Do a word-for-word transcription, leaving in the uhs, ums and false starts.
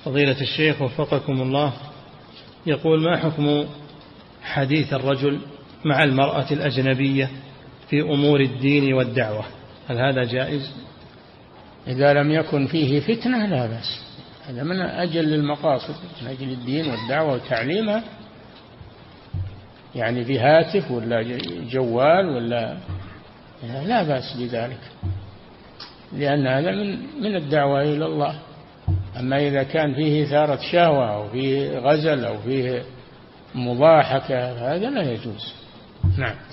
فضيلة الشيخ وفقكم الله، يقول: ما حكم حديث الرجل مع المرأة الأجنبية في أمور الدين والدعوة؟ هل هذا جائز؟ إذا لم يكن فيه فتنة لا بأس، هذا من أجل المقاصد، من أجل الدين والدعوة وتعليمها، يعني بهاتف ولا جوال ولا، لا بأس بذلك، لأن هذا من من الدعوة إلى الله. أما إذا كان فيه إثارة شهوة أو فيه غزل أو فيه مضاحكة هذا لا يجوز. نعم.